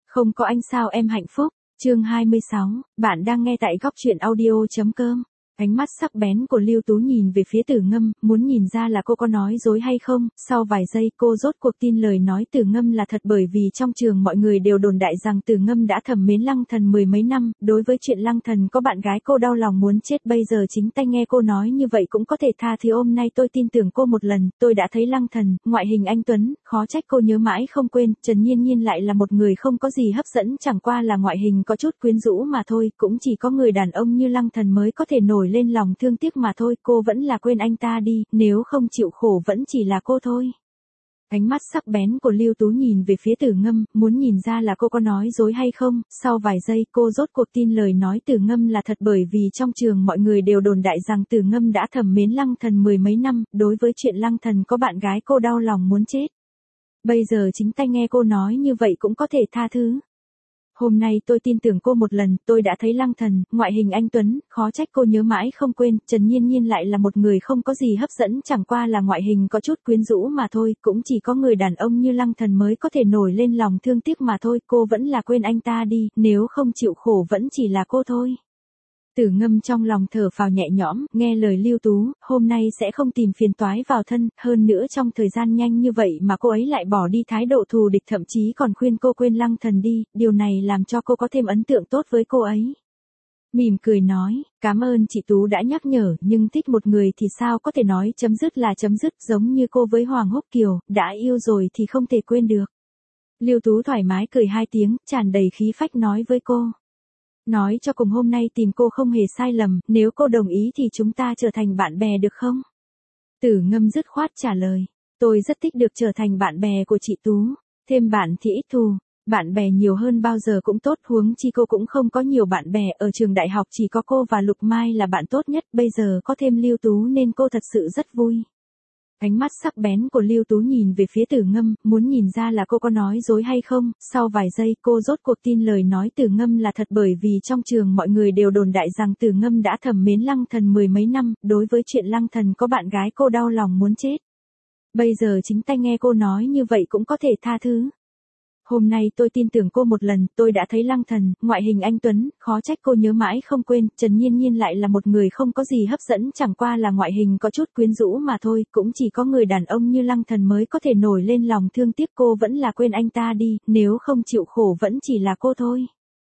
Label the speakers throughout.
Speaker 1: Không có anh sao em hạnh phúc, chương 26, bạn đang nghe tại góc truyện audio.com. Ánh mắt sắc bén của Lưu Tú nhìn về phía Tử Ngâm, muốn nhìn ra là cô có nói dối hay không. Sau vài giây cô rốt cuộc tin lời nói Tử Ngâm là thật, bởi vì trong trường mọi người đều đồn đại rằng Tử Ngâm đã thầm mến Lăng Thần mười mấy năm. Đối với chuyện Lăng Thần có bạn gái cô đau lòng muốn chết, bây giờ chính tay nghe cô nói như vậy cũng có thể tha thứ. Hôm nay tôi tin tưởng cô một lần, tôi đã thấy Lăng Thần, ngoại hình anh tuấn, khó trách cô nhớ mãi không quên. Trần Nhiên Nhiên lại là một người không có gì hấp dẫn, chẳng qua là ngoại hình có chút quyến rũ mà thôi, cũng chỉ có người đàn ông như Lăng Thần mới có thể nổi lên lòng thương tiếc mà thôi. Cô vẫn là quên anh ta đi, nếu không chịu khổ vẫn chỉ là cô thôi. Ánh mắt sắc bén của Lưu Tú nhìn về phía Tử Ngâm, muốn nhìn ra là cô có nói dối hay không. Sau vài giây cô rốt cuộc tin lời nói Tử Ngâm là thật, bởi vì trong trường mọi người đều đồn đại rằng Tử Ngâm đã thầm mến Lăng Thần mười mấy năm. Đối với chuyện Lăng Thần có bạn gái cô đau lòng muốn chết, bây giờ chính tay nghe cô nói như vậy cũng có thể tha thứ. Hôm nay tôi tin tưởng cô một lần, tôi đã thấy Lăng Thần, ngoại hình anh tuấn, khó trách cô nhớ mãi không quên. Trần Nhiên Nhiên lại là một người không có gì hấp dẫn, chẳng qua là ngoại hình có chút quyến rũ mà thôi, cũng chỉ có người đàn ông như Lăng Thần mới có thể nổi lên lòng thương tiếc mà thôi. Cô vẫn là quên anh ta đi, nếu không chịu khổ vẫn chỉ là cô thôi. Tử Ngâm trong lòng thở phào nhẹ nhõm, nghe lời Lưu Tú, hôm nay sẽ không tìm phiền toái vào thân, hơn nữa trong thời gian nhanh như vậy mà cô ấy lại bỏ đi thái độ thù địch, thậm chí còn khuyên cô quên Lăng Thần đi, điều này làm cho cô có thêm ấn tượng tốt với cô ấy. Mỉm cười nói, cảm ơn chị Tú đã nhắc nhở, nhưng thích một người thì sao có thể nói chấm dứt là chấm dứt, giống như cô với Hoàng Húc Kiều, đã yêu rồi thì không thể quên được. Lưu Tú thoải mái cười hai tiếng, tràn đầy khí phách nói với cô. Nói cho cùng hôm nay tìm cô không hề sai lầm, nếu cô đồng ý thì chúng ta trở thành bạn bè được không? Tử Ngâm dứt khoát trả lời, tôi rất thích được trở thành bạn bè của chị Tú, thêm bạn thì ít thù, bạn bè nhiều hơn bao giờ cũng tốt, huống chi cô cũng không có nhiều bạn bè, ở trường đại học chỉ có cô và Lục Mai là bạn tốt nhất, bây giờ có thêm Lưu Tú nên cô thật sự rất vui. Ánh mắt sắc bén của Lưu Tú nhìn về phía Tử Ngâm, muốn nhìn ra là cô có nói dối hay không. Sau vài giây cô rốt cuộc tin lời nói Tử Ngâm là thật, bởi vì trong trường mọi người đều đồn đại rằng Tử Ngâm đã thầm mến Lăng Thần mười mấy năm. Đối với chuyện Lăng Thần có bạn gái cô đau lòng muốn chết, bây giờ chính tay nghe cô nói như vậy cũng có thể tha thứ. Hôm nay tôi tin tưởng cô một lần, tôi đã thấy Lăng Thần, ngoại hình anh tuấn, khó trách cô nhớ mãi không quên. Trần Nhiên Nhiên lại là một người không có gì hấp dẫn, chẳng qua là ngoại hình có chút quyến rũ mà thôi, cũng chỉ có người đàn ông như Lăng Thần mới có thể nổi lên lòng thương tiếc. Cô vẫn là quên anh ta đi, nếu không chịu khổ vẫn chỉ là cô thôi.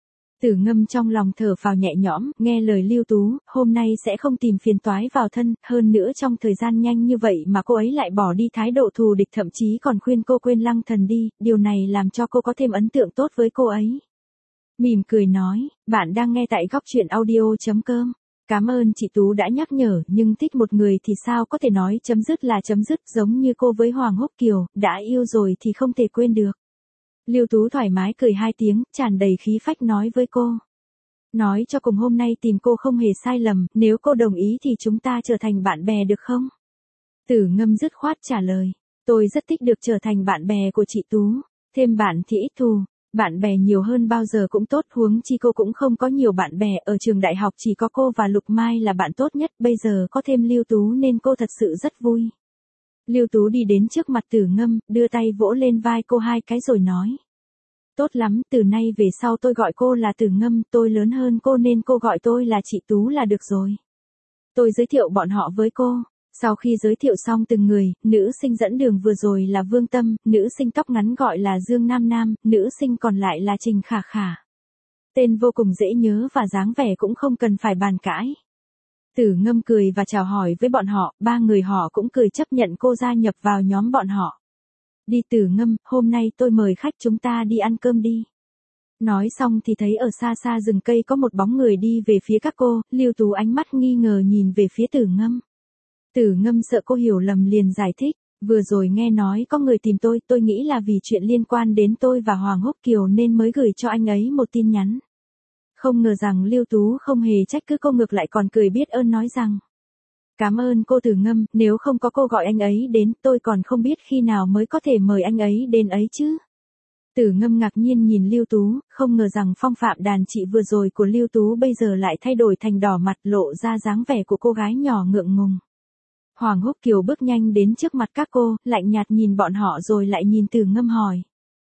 Speaker 1: Tử Ngâm trong lòng thở phào nhẹ nhõm, nghe lời Lưu Tú, hôm nay sẽ không tìm phiền toái vào thân, hơn nữa trong thời gian nhanh như vậy mà cô ấy lại bỏ đi thái độ thù địch, thậm chí còn khuyên cô quên Lăng Thần đi, điều này làm cho cô có thêm ấn tượng tốt với cô ấy. Mỉm cười nói, bạn đang nghe tại góc truyện audio.com. Cảm ơn chị Tú đã nhắc nhở, nhưng thích một người thì sao có thể nói chấm dứt là chấm dứt, giống như cô với Hoàng Húc Kiều, đã yêu rồi thì không thể quên được. Lưu Tú thoải mái cười hai tiếng, tràn đầy khí phách nói với cô. Nói cho cùng hôm nay tìm cô không hề sai lầm, nếu cô đồng ý thì chúng ta trở thành bạn bè được không? Tử Ngâm dứt khoát trả lời, tôi rất thích được trở thành bạn bè của chị Tú, thêm bạn thì ít thù, bạn bè nhiều hơn bao giờ cũng tốt, huống chi cô cũng không có nhiều bạn bè, ở trường đại học chỉ có cô và Lục Mai là bạn tốt nhất, bây giờ có thêm Lưu Tú nên cô thật sự rất vui. Lưu Tú đi đến trước mặt Tử Ngâm, đưa tay vỗ lên vai cô hai cái rồi nói. Tốt lắm, từ nay về sau tôi gọi cô là Tử Ngâm, tôi lớn hơn cô nên cô gọi tôi là chị Tú là được rồi. Tôi giới thiệu bọn họ với cô. Sau khi giới thiệu xong từng người, nữ sinh dẫn đường vừa rồi là Vương Tâm, nữ sinh tóc ngắn gọi là Dương Nam Nam, nữ sinh còn lại là Trình Khả Khả. Tên vô cùng dễ nhớ và dáng vẻ cũng không cần phải bàn cãi. Tử Ngâm cười và chào hỏi với bọn họ, ba người họ cũng cười chấp nhận cô gia nhập vào nhóm bọn họ. Đi Tử Ngâm, hôm nay tôi mời khách chúng ta đi ăn cơm đi. Nói xong thì thấy ở xa xa rừng cây có một bóng người đi về phía các cô, Lưu Tú ánh mắt nghi ngờ nhìn về phía Tử Ngâm. Tử Ngâm sợ cô hiểu lầm liền giải thích, vừa rồi nghe nói có người tìm tôi nghĩ là vì chuyện liên quan đến tôi và Hoàng Húc Kiều nên mới gửi cho anh ấy một tin nhắn. Không ngờ rằng Lưu Tú không hề trách cứ cô, ngược lại còn cười biết ơn nói rằng. Cảm ơn cô Tử Ngâm, nếu không có cô gọi anh ấy đến, tôi còn không biết khi nào mới có thể mời anh ấy đến ấy chứ. Tử Ngâm ngạc nhiên nhìn Lưu Tú, không ngờ rằng phong phạm đàn chị vừa rồi của Lưu Tú bây giờ lại thay đổi thành đỏ mặt, lộ ra dáng vẻ của cô gái nhỏ ngượng ngùng. Hoàng Húc Kiều bước nhanh đến trước mặt các cô, lạnh nhạt nhìn bọn họ rồi lại nhìn Tử Ngâm hỏi.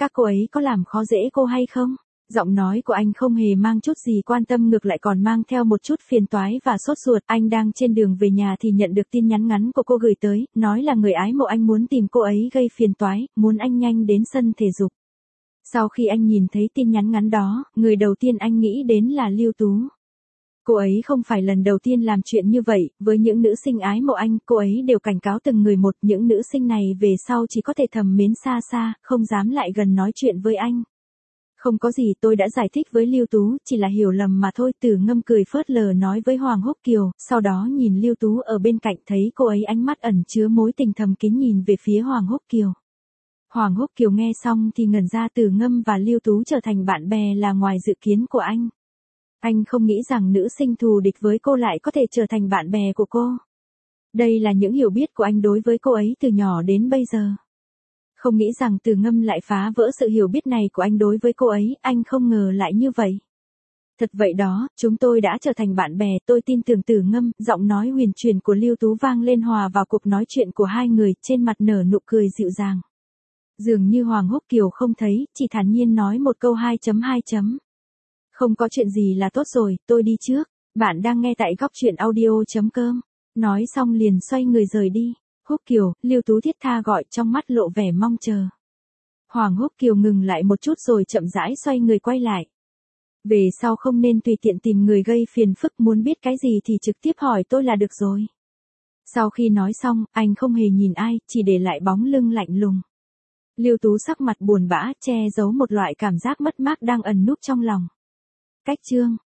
Speaker 1: các cô ấy có làm khó dễ cô hay không? Giọng nói của anh không hề mang chút gì quan tâm, ngược lại còn mang theo một chút phiền toái và sốt ruột. Anh đang trên đường về nhà thì nhận được tin nhắn ngắn của cô gửi tới, nói là người ái mộ anh muốn tìm cô ấy gây phiền toái, muốn anh nhanh đến sân thể dục. Sau khi anh nhìn thấy tin nhắn ngắn đó, người đầu tiên anh nghĩ đến là Lưu Tú. Cô ấy không phải lần đầu tiên làm chuyện như vậy, với những nữ sinh ái mộ anh, cô ấy đều cảnh cáo từng người một, những nữ sinh này về sau chỉ có thể thầm mến xa xa, không dám lại gần nói chuyện với anh. Không có gì, tôi đã giải thích với Lưu Tú, chỉ là hiểu lầm mà thôi. Tử Ngâm cười phớt lờ nói với Hoàng Húc Kiều, sau đó nhìn Lưu Tú ở bên cạnh, thấy cô ấy ánh mắt ẩn chứa mối tình thầm kín nhìn về phía Hoàng Húc Kiều. Hoàng Húc Kiều nghe xong thì ngẩn ra, Tử Ngâm và Lưu Tú trở thành bạn bè là ngoài dự kiến của anh. Anh không nghĩ rằng nữ sinh thù địch với cô lại có thể trở thành bạn bè của cô. Đây là những hiểu biết của anh đối với cô ấy từ nhỏ đến bây giờ. Không nghĩ rằng Tử Ngâm lại phá vỡ sự hiểu biết này của anh đối với cô ấy, anh không ngờ lại như vậy. Thật vậy đó, chúng tôi đã trở thành bạn bè, tôi tin tưởng Tử Ngâm. Giọng nói huyền chuyển của Lưu Tú vang lên hòa vào cuộc nói chuyện của hai người, trên mặt nở nụ cười dịu dàng. Dường như Hoàng Húc Kiều không thấy, chỉ thản nhiên nói một câu 2.2. Không có chuyện gì là tốt rồi, tôi đi trước. Bạn đang nghe tại góc chuyện audio.com. Nói xong liền xoay người rời đi. Húc Kiều, Lưu Tú thiết tha gọi, trong mắt lộ vẻ mong chờ. Hoàng Húc Kiều ngừng lại một chút rồi chậm rãi xoay người quay lại. Về sau không nên tùy tiện tìm người gây phiền phức, muốn biết cái gì thì trực tiếp hỏi tôi là được rồi. Sau khi nói xong, anh không hề nhìn ai, chỉ để lại bóng lưng lạnh lùng. Lưu Tú sắc mặt buồn bã, che giấu một loại cảm giác mất mát đang ẩn núp trong lòng. Cách chương